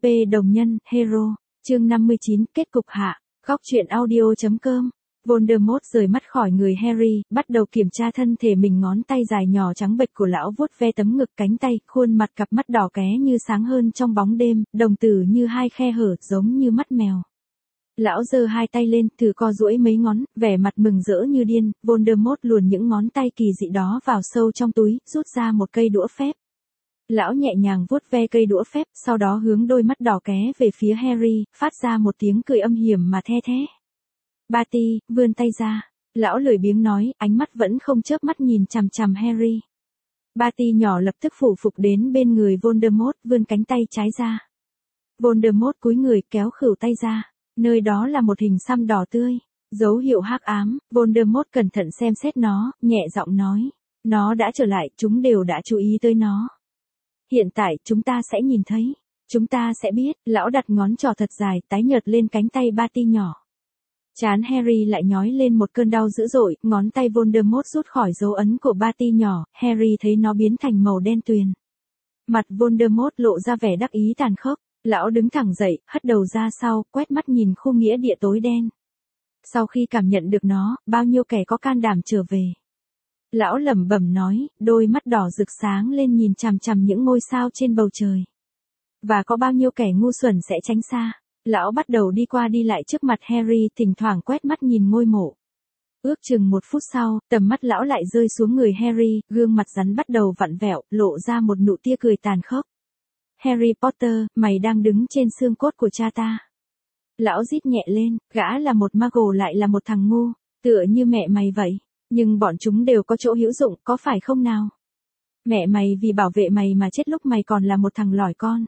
đồng nhân, hero. Chương 59, kết cục hạ. Góc truyện audio.com. Voldemort rời mắt khỏi người Harry, bắt đầu kiểm tra thân thể mình, ngón tay dài nhỏ trắng bệch của lão vuốt ve tấm ngực, cánh tay, khuôn mặt, cặp mắt đỏ ké như sáng hơn trong bóng đêm, đồng tử như hai khe hở giống như mắt mèo. Lão giơ hai tay lên, thử co duỗi mấy ngón, vẻ mặt mừng rỡ như điên. Voldemort luồn những ngón tay kỳ dị đó vào sâu trong túi, rút ra một cây đũa phép. Lão nhẹ nhàng vuốt ve cây đũa phép, sau đó hướng đôi mắt đỏ ké về phía Harry, phát ra một tiếng cười âm hiểm mà the thé. Barty, vươn tay ra. Lão lười biếng nói, ánh mắt vẫn không chớp mắt nhìn chằm chằm Harry. Barty nhỏ lập tức phủ phục đến bên người Voldemort, vươn cánh tay trái ra. Voldemort cúi người kéo khuỷu tay ra. Nơi đó là một hình xăm đỏ tươi. Dấu hiệu hắc ám. Voldemort cẩn thận xem xét nó, nhẹ giọng nói. Nó đã trở lại, chúng đều đã chú ý tới nó. Hiện tại, chúng ta sẽ nhìn thấy. Chúng ta sẽ biết. Lão đặt ngón trỏ thật dài, tái nhợt lên cánh tay Barty nhỏ. Trán Harry lại nhói lên một cơn đau dữ dội, ngón tay Voldemort rút khỏi dấu ấn của Barty nhỏ, Harry thấy nó biến thành màu đen tuyền. Mặt Voldemort lộ ra vẻ đắc ý tàn khốc, lão đứng thẳng dậy, hất đầu ra sau, quét mắt nhìn khu nghĩa địa tối đen. Sau khi cảm nhận được nó, bao nhiêu kẻ có can đảm trở về. Lão lẩm bẩm nói, đôi mắt đỏ rực sáng lên nhìn chằm chằm những ngôi sao trên bầu trời. Và có bao nhiêu kẻ ngu xuẩn sẽ tránh xa. Lão bắt đầu đi qua đi lại trước mặt Harry, thỉnh thoảng quét mắt nhìn ngôi mộ. Ước chừng một phút sau, tầm mắt lão lại rơi xuống người Harry, gương mặt rắn bắt đầu vặn vẹo, lộ ra một nụ tia cười tàn khốc. Harry Potter, mày đang đứng trên xương cốt của cha ta. Lão rít nhẹ lên, gã là một Muggle lại là một thằng ngu, tựa như mẹ mày vậy. Nhưng bọn chúng đều có chỗ hữu dụng, có phải không nào? Mẹ mày vì bảo vệ mày mà chết lúc mày còn là một thằng lỏi con.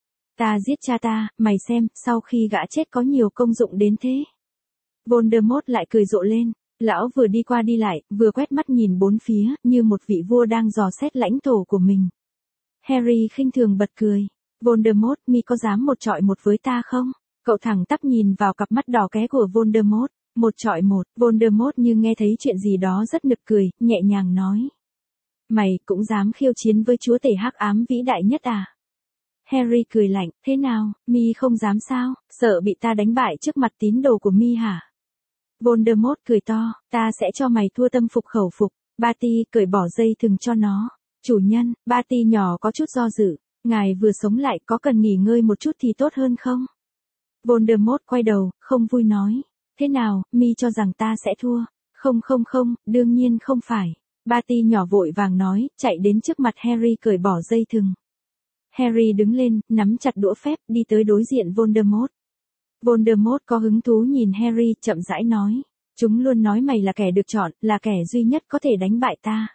Ta giết cha ta, mày xem, sau khi gã chết có nhiều công dụng đến thế. Voldemort lại cười rộ lên, lão vừa đi qua đi lại, vừa quét mắt nhìn bốn phía, như một vị vua đang dò xét lãnh thổ của mình. Harry khinh thường bật cười. Voldemort, mi có dám một chọi một với ta không? Cậu thẳng tắp nhìn vào cặp mắt đỏ ké của Voldemort. Một chọi một, Voldemort như nghe thấy chuyện gì đó rất nực cười, nhẹ nhàng nói. Mày cũng dám khiêu chiến với chúa tể hắc ám vĩ đại nhất à? Harry cười lạnh, thế nào, mi không dám sao, sợ bị ta đánh bại trước mặt tín đồ của mi hả? Voldemort cười to, ta sẽ cho mày thua tâm phục khẩu phục. Barty cởi bỏ dây thừng cho nó. Chủ nhân, Barty nhỏ có chút do dự, ngài vừa sống lại, có cần nghỉ ngơi một chút thì tốt hơn không? Voldemort quay đầu, không vui nói. Thế nào, mi cho rằng ta sẽ thua? Không, đương nhiên không phải. Barty nhỏ vội vàng nói, chạy đến trước mặt Harry cởi bỏ dây thừng. Harry đứng lên, nắm chặt đũa phép, đi tới đối diện Voldemort. Voldemort có hứng thú nhìn Harry, chậm rãi nói. Chúng luôn nói mày là kẻ được chọn, là kẻ duy nhất có thể đánh bại ta.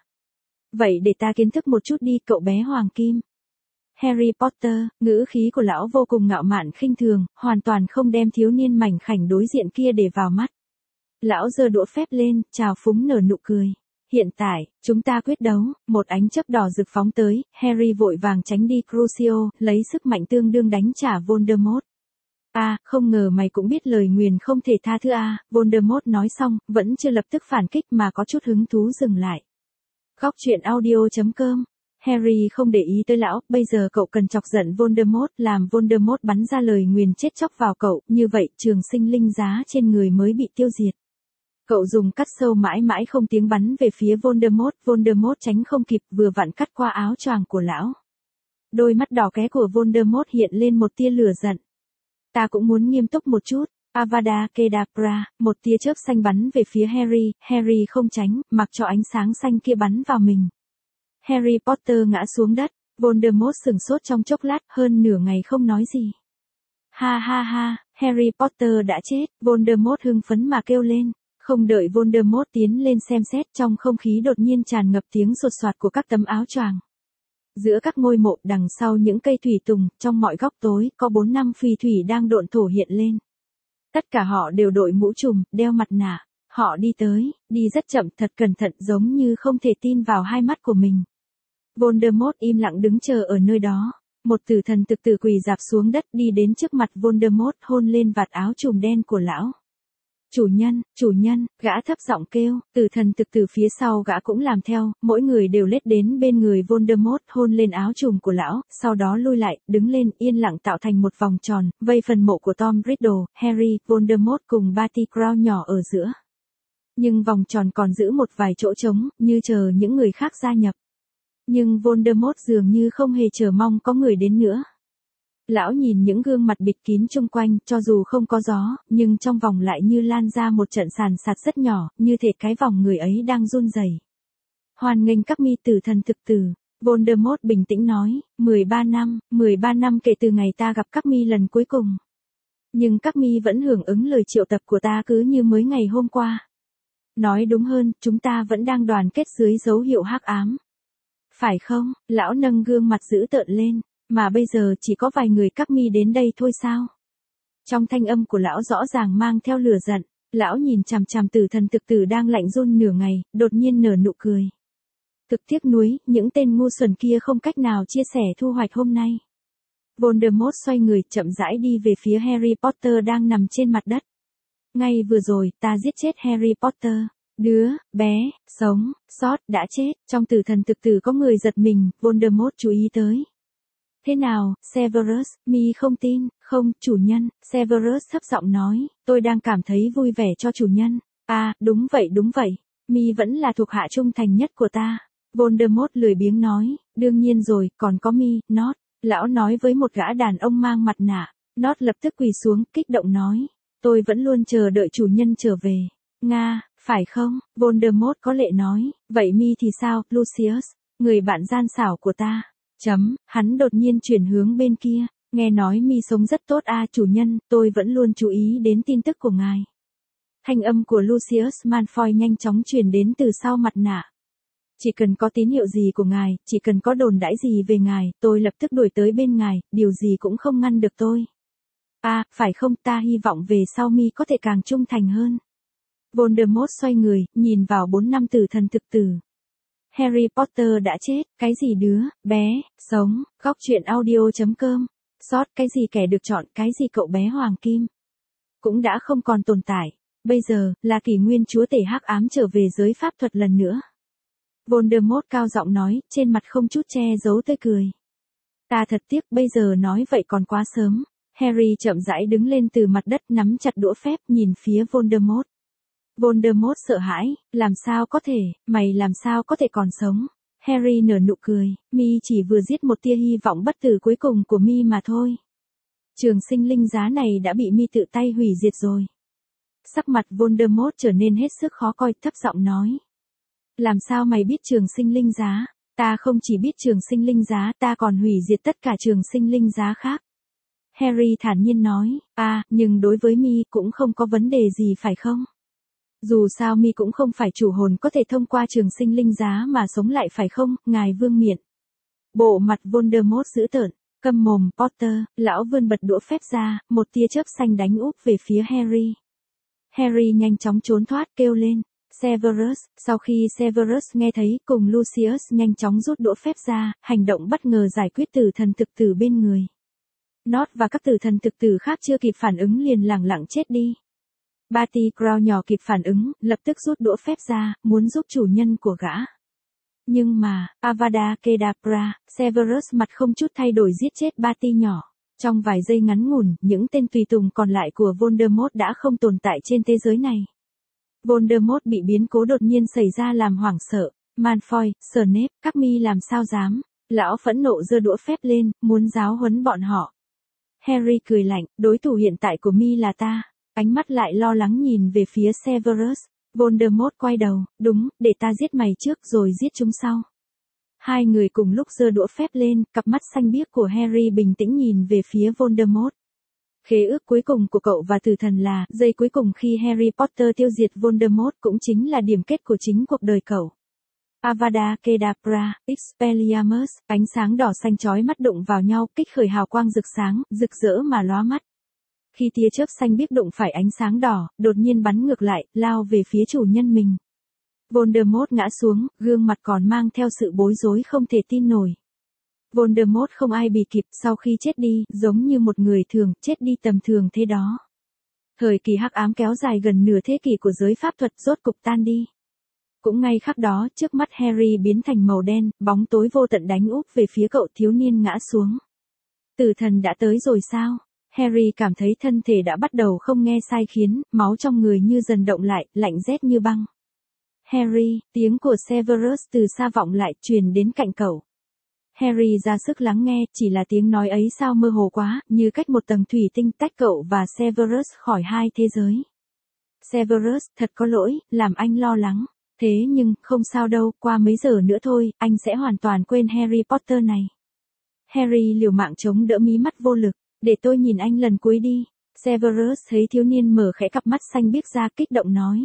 Vậy để ta kiến thức một chút đi, cậu bé hoàng kim. Harry Potter, ngữ khí của lão vô cùng ngạo mạn khinh thường, hoàn toàn không đem thiếu niên mảnh khảnh đối diện kia để vào mắt. Lão giơ đũa phép lên, trào phúng nở nụ cười. Hiện tại, chúng ta quyết đấu. Một ánh chớp đỏ rực phóng tới, Harry vội vàng tránh đi Crucio, lấy sức mạnh tương đương đánh trả Voldemort. Không ngờ mày cũng biết lời nguyền không thể tha thứ Voldemort nói xong, vẫn chưa lập tức phản kích mà có chút hứng thú dừng lại. Góc truyện audio.com. Harry không để ý tới lão, bây giờ cậu cần chọc giận Voldemort, làm Voldemort bắn ra lời nguyền chết chóc vào cậu, như vậy trường sinh linh giá trên người mới bị tiêu diệt. Cậu dùng cắt sâu mãi mãi không tiếng bắn về phía Voldemort, Voldemort tránh không kịp, vừa vặn cắt qua áo choàng của lão. Đôi mắt đỏ ké của Voldemort hiện lên một tia lửa giận. Ta cũng muốn nghiêm túc một chút. Avada Kedavra, một tia chớp xanh bắn về phía Harry, Harry không tránh, mặc cho ánh sáng xanh kia bắn vào mình. Harry Potter ngã xuống đất, Voldemort sửng sốt trong chốc lát, hơn nửa ngày không nói gì. Ha, Harry Potter đã chết, Voldemort hưng phấn mà kêu lên. Không đợi Voldemort tiến lên xem xét, trong không khí đột nhiên tràn ngập tiếng sột soạt của các tấm áo choàng. Giữa các ngôi mộ, đằng sau những cây thủy tùng, trong mọi góc tối, có 4-5 phù thủy đang độn thổ hiện lên. Tất cả họ đều đội mũ trùm, đeo mặt nạ. Họ đi tới, đi rất chậm, thật cẩn thận, giống như không thể tin vào hai mắt của mình. Voldemort im lặng đứng chờ ở nơi đó. Một tử thần thực tử quỳ rạp xuống đất, đi đến trước mặt Voldemort, hôn lên vạt áo trùm đen của lão. chủ nhân, gã thấp giọng kêu, tử thần thực tử phía sau gã cũng làm theo, mỗi người đều lết đến bên người Voldemort hôn lên áo trùm của lão, sau đó lui lại, đứng lên, yên lặng tạo thành một vòng tròn, vây phần mộ của Tom Riddle, Harry, Voldemort cùng Barty Crouch nhỏ ở giữa. Nhưng vòng tròn còn giữ một vài chỗ trống, như chờ những người khác gia nhập. Nhưng Voldemort dường như không hề chờ mong có người đến nữa. Lão nhìn những gương mặt bịt kín chung quanh, cho dù không có gió, nhưng trong vòng lại như lan ra một trận sàn sạt rất nhỏ, như thể cái vòng người ấy đang run rẩy. Hoan nghênh các mi tử thần thực tử. Voldemort bình tĩnh nói, 13 năm kể từ ngày ta gặp các mi lần cuối cùng. Nhưng các mi vẫn hưởng ứng lời triệu tập của ta cứ như mới ngày hôm qua. Nói đúng hơn, chúng ta vẫn đang đoàn kết dưới dấu hiệu hắc ám. Phải không? Lão nâng gương mặt dữ tợn lên. Mà bây giờ chỉ có vài người các mi đến đây thôi sao? Trong thanh âm của lão rõ ràng mang theo lửa giận, lão nhìn chằm chằm tử thần thực tử đang lạnh run nửa ngày, đột nhiên nở nụ cười. Thực tiếc nuối, những tên ngu xuẩn kia không cách nào chia sẻ thu hoạch hôm nay. Voldemort xoay người chậm rãi đi về phía Harry Potter đang nằm trên mặt đất. Ngay vừa rồi, ta giết chết Harry Potter. Đứa bé sống sót đã chết. Trong tử thần thực tử có người giật mình, Voldemort chú ý tới. Thế nào, Severus, mi không tin, không, chủ nhân, Severus thấp giọng nói, tôi đang cảm thấy vui vẻ cho chủ nhân. À, đúng vậy, mi vẫn là thuộc hạ trung thành nhất của ta. Voldemort lười biếng nói, đương nhiên rồi, còn có mi, Nott. Lão nói với một gã đàn ông mang mặt nạ. Nott lập tức quỳ xuống, kích động nói, tôi vẫn luôn chờ đợi chủ nhân trở về. Nga, phải không? Voldemort có lệ nói, vậy mi thì sao, Lucius, người bạn gian xảo của ta. Hắn đột nhiên chuyển hướng bên kia, nghe nói mi sống rất tốt chủ nhân, tôi vẫn luôn chú ý đến tin tức của ngài. Thanh âm của Lucius Malfoy nhanh chóng truyền đến từ sau mặt nạ. Chỉ cần có tín hiệu gì của ngài, chỉ cần có đồn đãi gì về ngài, tôi lập tức đuổi tới bên ngài, điều gì cũng không ngăn được tôi. Phải không, ta hy vọng về sau mi có thể càng trung thành hơn. Voldemort xoay người, nhìn vào 4 năm tử thần thực tử. Harry Potter đã chết, cái gì đứa bé sống, góc truyện audio.com, sót cái gì kẻ được chọn, cái gì cậu bé hoàng kim, cũng đã không còn tồn tại. Bây giờ, là kỷ nguyên chúa tể hắc ám trở về giới pháp thuật lần nữa. Voldemort cao giọng nói, trên mặt không chút che giấu tươi cười. Ta thật tiếc, bây giờ nói vậy còn quá sớm. Harry chậm rãi đứng lên từ mặt đất, nắm chặt đũa phép, nhìn phía Voldemort. Voldemort sợ hãi, làm sao có thể, mày làm sao có thể còn sống. Harry nở nụ cười, mi chỉ vừa giết một tia hy vọng bất tử cuối cùng của mi mà thôi. Trường sinh linh giá này đã bị mi tự tay hủy diệt rồi. Sắc mặt Voldemort trở nên hết sức khó coi, thấp giọng nói. Làm sao mày biết trường sinh linh giá? Ta không chỉ biết trường sinh linh giá, ta còn hủy diệt tất cả trường sinh linh giá khác. Harry thản nhiên nói, nhưng đối với mi cũng không có vấn đề gì phải không? Dù sao mi cũng không phải chủ hồn có thể thông qua trường sinh linh giá mà sống lại phải không, ngài vương miện. Bộ mặt Voldemort dữ tợn, câm mồm Potter, lão vươn bật đũa phép ra, một tia chớp xanh đánh úp về phía Harry. Harry nhanh chóng trốn thoát kêu lên, Severus, sau khi Severus nghe thấy cùng Lucius nhanh chóng rút đũa phép ra, hành động bất ngờ giải quyết tử thần thực tử bên người. Nott và các tử thần thực tử khác chưa kịp phản ứng liền lẳng lặng chết đi. Barty Crouch nhỏ kịp phản ứng, lập tức rút đũa phép ra, muốn giúp chủ nhân của gã. Nhưng mà, Avada Kedavra, Severus mặt không chút thay đổi giết chết Barty nhỏ. Trong vài giây ngắn ngủn, những tên tùy tùng còn lại của Voldemort đã không tồn tại trên thế giới này. Voldemort bị biến cố đột nhiên xảy ra làm hoảng sợ. Malfoy, Snape, các mi làm sao dám. Lão phẫn nộ giơ đũa phép lên, muốn giáo huấn bọn họ. Harry cười lạnh, đối thủ hiện tại của mi là ta. Ánh mắt lại lo lắng nhìn về phía Severus. Voldemort quay đầu, đúng, để ta giết mày trước rồi giết chúng sau. Hai người cùng lúc giơ đũa phép lên, cặp mắt xanh biếc của Harry bình tĩnh nhìn về phía Voldemort. Khế ước cuối cùng của cậu và tử thần là, giây cuối cùng khi Harry Potter tiêu diệt Voldemort cũng chính là điểm kết của chính cuộc đời cậu. Avada Kedavra, Expelliarmus, ánh sáng đỏ xanh chói mắt đụng vào nhau, kích khởi hào quang rực sáng, rực rỡ mà lóa mắt. Khi tia chớp xanh biếc đụng phải ánh sáng đỏ, đột nhiên bắn ngược lại, lao về phía chủ nhân mình. Voldemort ngã xuống, gương mặt còn mang theo sự bối rối không thể tin nổi. Voldemort không ai bị kịp, sau khi chết đi, giống như một người thường, chết đi tầm thường thế đó. Thời kỳ hắc ám kéo dài gần nửa thế kỷ của giới pháp thuật rốt cục tan đi. Cũng ngay khắc đó, trước mắt Harry biến thành màu đen, bóng tối vô tận đánh úp về phía cậu thiếu niên ngã xuống. Tử thần đã tới rồi sao? Harry cảm thấy thân thể đã bắt đầu không nghe sai khiến, máu trong người như dần động lại, lạnh rét như băng. Harry, tiếng của Severus từ xa vọng lại, truyền đến cạnh cậu. Harry ra sức lắng nghe, chỉ là tiếng nói ấy sao mơ hồ quá, như cách một tầng thủy tinh tách cậu và Severus khỏi hai thế giới. Severus, thật có lỗi, làm anh lo lắng. Thế nhưng, không sao đâu, qua mấy giờ nữa thôi, anh sẽ hoàn toàn quên Harry Potter này. Harry liều mạng chống đỡ mí mắt vô lực, để tôi nhìn anh lần cuối đi. Severus thấy thiếu niên mở khẽ cặp mắt xanh biếc ra, kích động nói.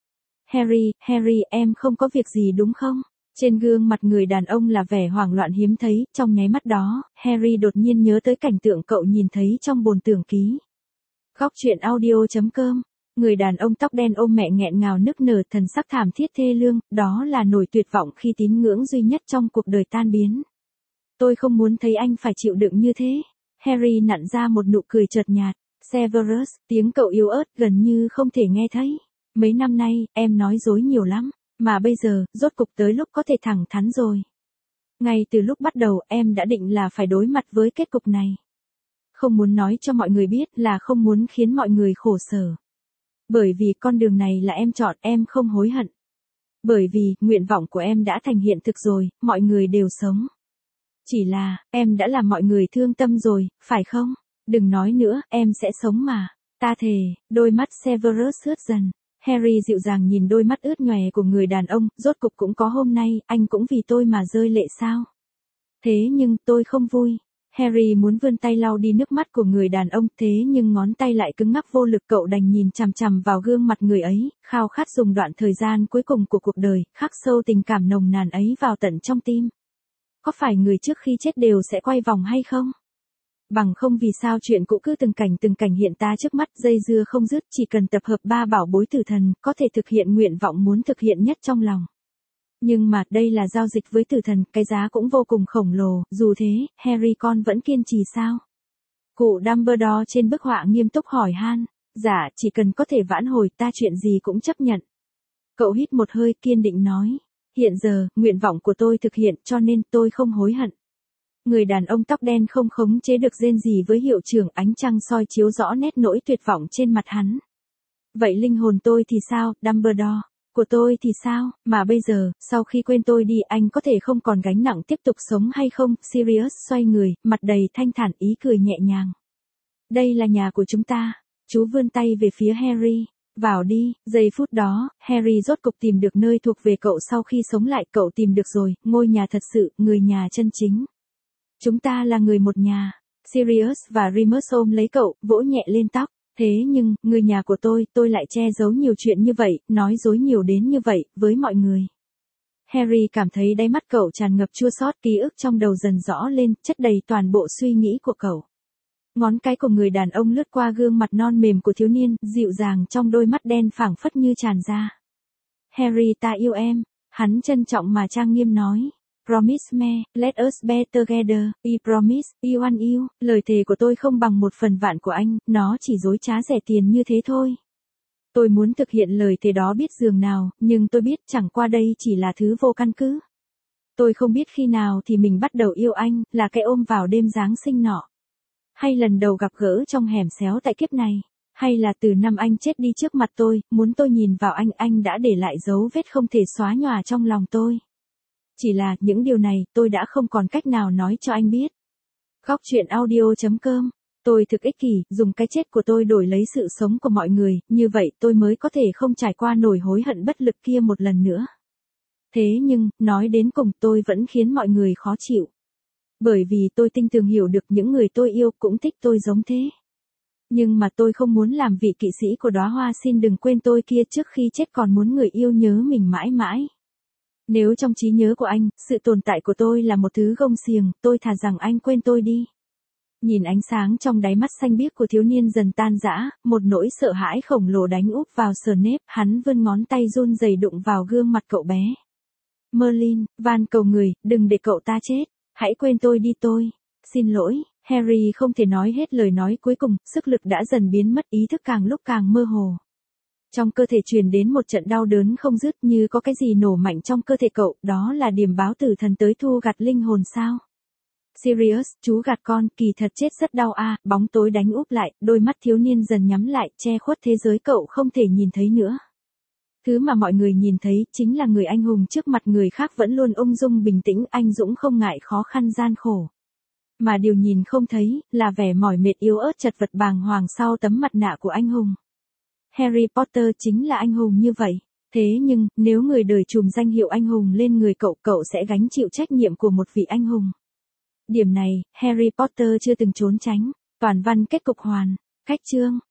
Harry, em không có việc gì đúng không? Trên gương mặt người đàn ông là vẻ hoảng loạn hiếm thấy, trong nháy mắt đó, Harry đột nhiên nhớ tới cảnh tượng cậu nhìn thấy trong bồn tưởng ký. Góc truyện audio.com. Người đàn ông tóc đen ôm mẹ nghẹn ngào nức nở, thần sắc thảm thiết thê lương, đó là nỗi tuyệt vọng khi tín ngưỡng duy nhất trong cuộc đời tan biến. Tôi không muốn thấy anh phải chịu đựng như thế. Harry nặn ra một nụ cười chợt nhạt. Severus, tiếng cậu yếu ớt gần như không thể nghe thấy. Mấy năm nay, em nói dối nhiều lắm, mà bây giờ, rốt cục tới lúc có thể thẳng thắn rồi. Ngay từ lúc bắt đầu em đã định là phải đối mặt với kết cục này. Không muốn nói cho mọi người biết là không muốn khiến mọi người khổ sở. Bởi vì con đường này là em chọn, em không hối hận. Bởi vì, nguyện vọng của em đã thành hiện thực rồi, mọi người đều sống. Chỉ là, em đã làm mọi người thương tâm rồi, phải không? Đừng nói nữa, em sẽ sống mà. Ta thề. Đôi mắt Severus ướt dần. Harry dịu dàng nhìn đôi mắt ướt nhòe của người đàn ông, rốt cục cũng có hôm nay, anh cũng vì tôi mà rơi lệ sao? Thế nhưng, tôi không vui. Harry muốn vươn tay lau đi nước mắt của người đàn ông, thế nhưng ngón tay lại cứng ngắc vô lực, cậu đành nhìn chằm chằm vào gương mặt người ấy, khao khát dùng đoạn thời gian cuối cùng của cuộc đời, khắc sâu tình cảm nồng nàn ấy vào tận trong tim. Có phải người trước khi chết đều sẽ quay vòng hay không? Bằng không vì sao chuyện cũ cứ từng cảnh hiện ta trước mắt, dây dưa không dứt, chỉ cần tập hợp ba bảo bối tử thần, có thể thực hiện nguyện vọng muốn thực hiện nhất trong lòng. Nhưng mà, đây là giao dịch với tử thần, cái giá cũng vô cùng khổng lồ, dù thế, Harry con vẫn kiên trì sao? Cụ Dumbledore trên bức họa nghiêm túc hỏi han. Dạ, chỉ cần có thể vãn hồi ta chuyện gì cũng chấp nhận. Cậu hít một hơi kiên định nói. Hiện giờ, nguyện vọng của tôi thực hiện cho nên tôi không hối hận. Người đàn ông tóc đen không khống chế được rên gì với hiệu trưởng, ánh trăng soi chiếu rõ nét nỗi tuyệt vọng trên mặt hắn. Vậy linh hồn tôi thì sao, Dumbledore? Của tôi thì sao, mà bây giờ, sau khi quên tôi đi anh có thể không còn gánh nặng tiếp tục sống hay không? Sirius xoay người, mặt đầy thanh thản, ý cười nhẹ nhàng. Đây là nhà của chúng ta. Chú vươn tay về phía Harry. Vào đi. Giây phút đó, Harry rốt cục tìm được nơi thuộc về cậu sau khi sống lại, cậu tìm được rồi, ngôi nhà thật sự, người nhà chân chính. Chúng ta là người một nhà. Sirius và Remus ôm lấy cậu, vỗ nhẹ lên tóc. Thế nhưng, người nhà của tôi lại che giấu nhiều chuyện như vậy, nói dối nhiều đến như vậy, với mọi người. Harry cảm thấy đáy mắt cậu tràn ngập chua xót, ký ức trong đầu dần rõ lên, chất đầy toàn bộ suy nghĩ của cậu. Ngón cái của người đàn ông lướt qua gương mặt non mềm của thiếu niên, dịu dàng trong đôi mắt đen phảng phất như tràn ra. Harry, ta yêu em, hắn trân trọng mà trang nghiêm nói. Promise me, let us be together, I promise, you and you, lời thề của tôi không bằng 1/1000 của anh, nó chỉ dối trá rẻ tiền như thế thôi. Tôi muốn thực hiện lời thề đó biết dường nào, nhưng tôi biết chẳng qua đây chỉ là thứ vô căn cứ. Tôi không biết khi nào thì mình bắt đầu yêu anh, là cái ôm vào đêm Giáng sinh nọ. Hay lần đầu gặp gỡ trong hẻm xéo tại kiếp này. Hay là từ năm anh chết đi trước mặt tôi, muốn tôi nhìn vào anh đã để lại dấu vết không thể xóa nhòa trong lòng tôi. Chỉ là, những điều này, tôi đã không còn cách nào nói cho anh biết. Góc truyện audio.com. Tôi thực ích kỷ, dùng cái chết của tôi đổi lấy sự sống của mọi người, như vậy tôi mới có thể không trải qua nổi hối hận bất lực kia một lần nữa. Thế nhưng, nói đến cùng tôi vẫn khiến mọi người khó chịu. Bởi vì tôi tinh tường hiểu được những người tôi yêu cũng thích tôi giống thế. Nhưng mà tôi không muốn làm vị kỵ sĩ của đóa hoa xin đừng quên tôi kia trước khi chết còn muốn người yêu nhớ mình mãi mãi. Nếu trong trí nhớ của anh, sự tồn tại của tôi là một thứ gông xiềng, tôi thà rằng anh quên tôi đi. Nhìn ánh sáng trong đáy mắt xanh biếc của thiếu niên dần tan rã, một nỗi sợ hãi khổng lồ đánh úp vào sờ nếp, hắn vươn ngón tay run rẩy đụng vào gương mặt cậu bé. Merlin, van cầu người, đừng để cậu ta chết, hãy quên tôi đi tôi. Xin lỗi, Harry không thể nói hết lời nói cuối cùng, sức lực đã dần biến mất, ý thức càng lúc càng mơ hồ. Trong cơ thể truyền đến một trận đau đớn không dứt, như có cái gì nổ mạnh trong cơ thể cậu, đó là điềm báo tử thần tới thu gặt linh hồn sao? Sirius, chú gạt con, kỳ thật chết rất đau a. Bóng tối đánh úp lại, đôi mắt thiếu niên dần nhắm lại, che khuất thế giới cậu không thể nhìn thấy nữa. Thứ mà mọi người nhìn thấy chính là người anh hùng trước mặt người khác vẫn luôn ung dung bình tĩnh, anh dũng không ngại khó khăn gian khổ. Mà điều nhìn không thấy là vẻ mỏi mệt yếu ớt chật vật bàng hoàng sau tấm mặt nạ của anh hùng. Harry Potter chính là anh hùng như vậy. Thế nhưng, nếu người đời trùm danh hiệu anh hùng lên người cậu, cậu sẽ gánh chịu trách nhiệm của một vị anh hùng. Điểm này, Harry Potter chưa từng trốn tránh. Toàn văn kết cục hoàn. Cách chương.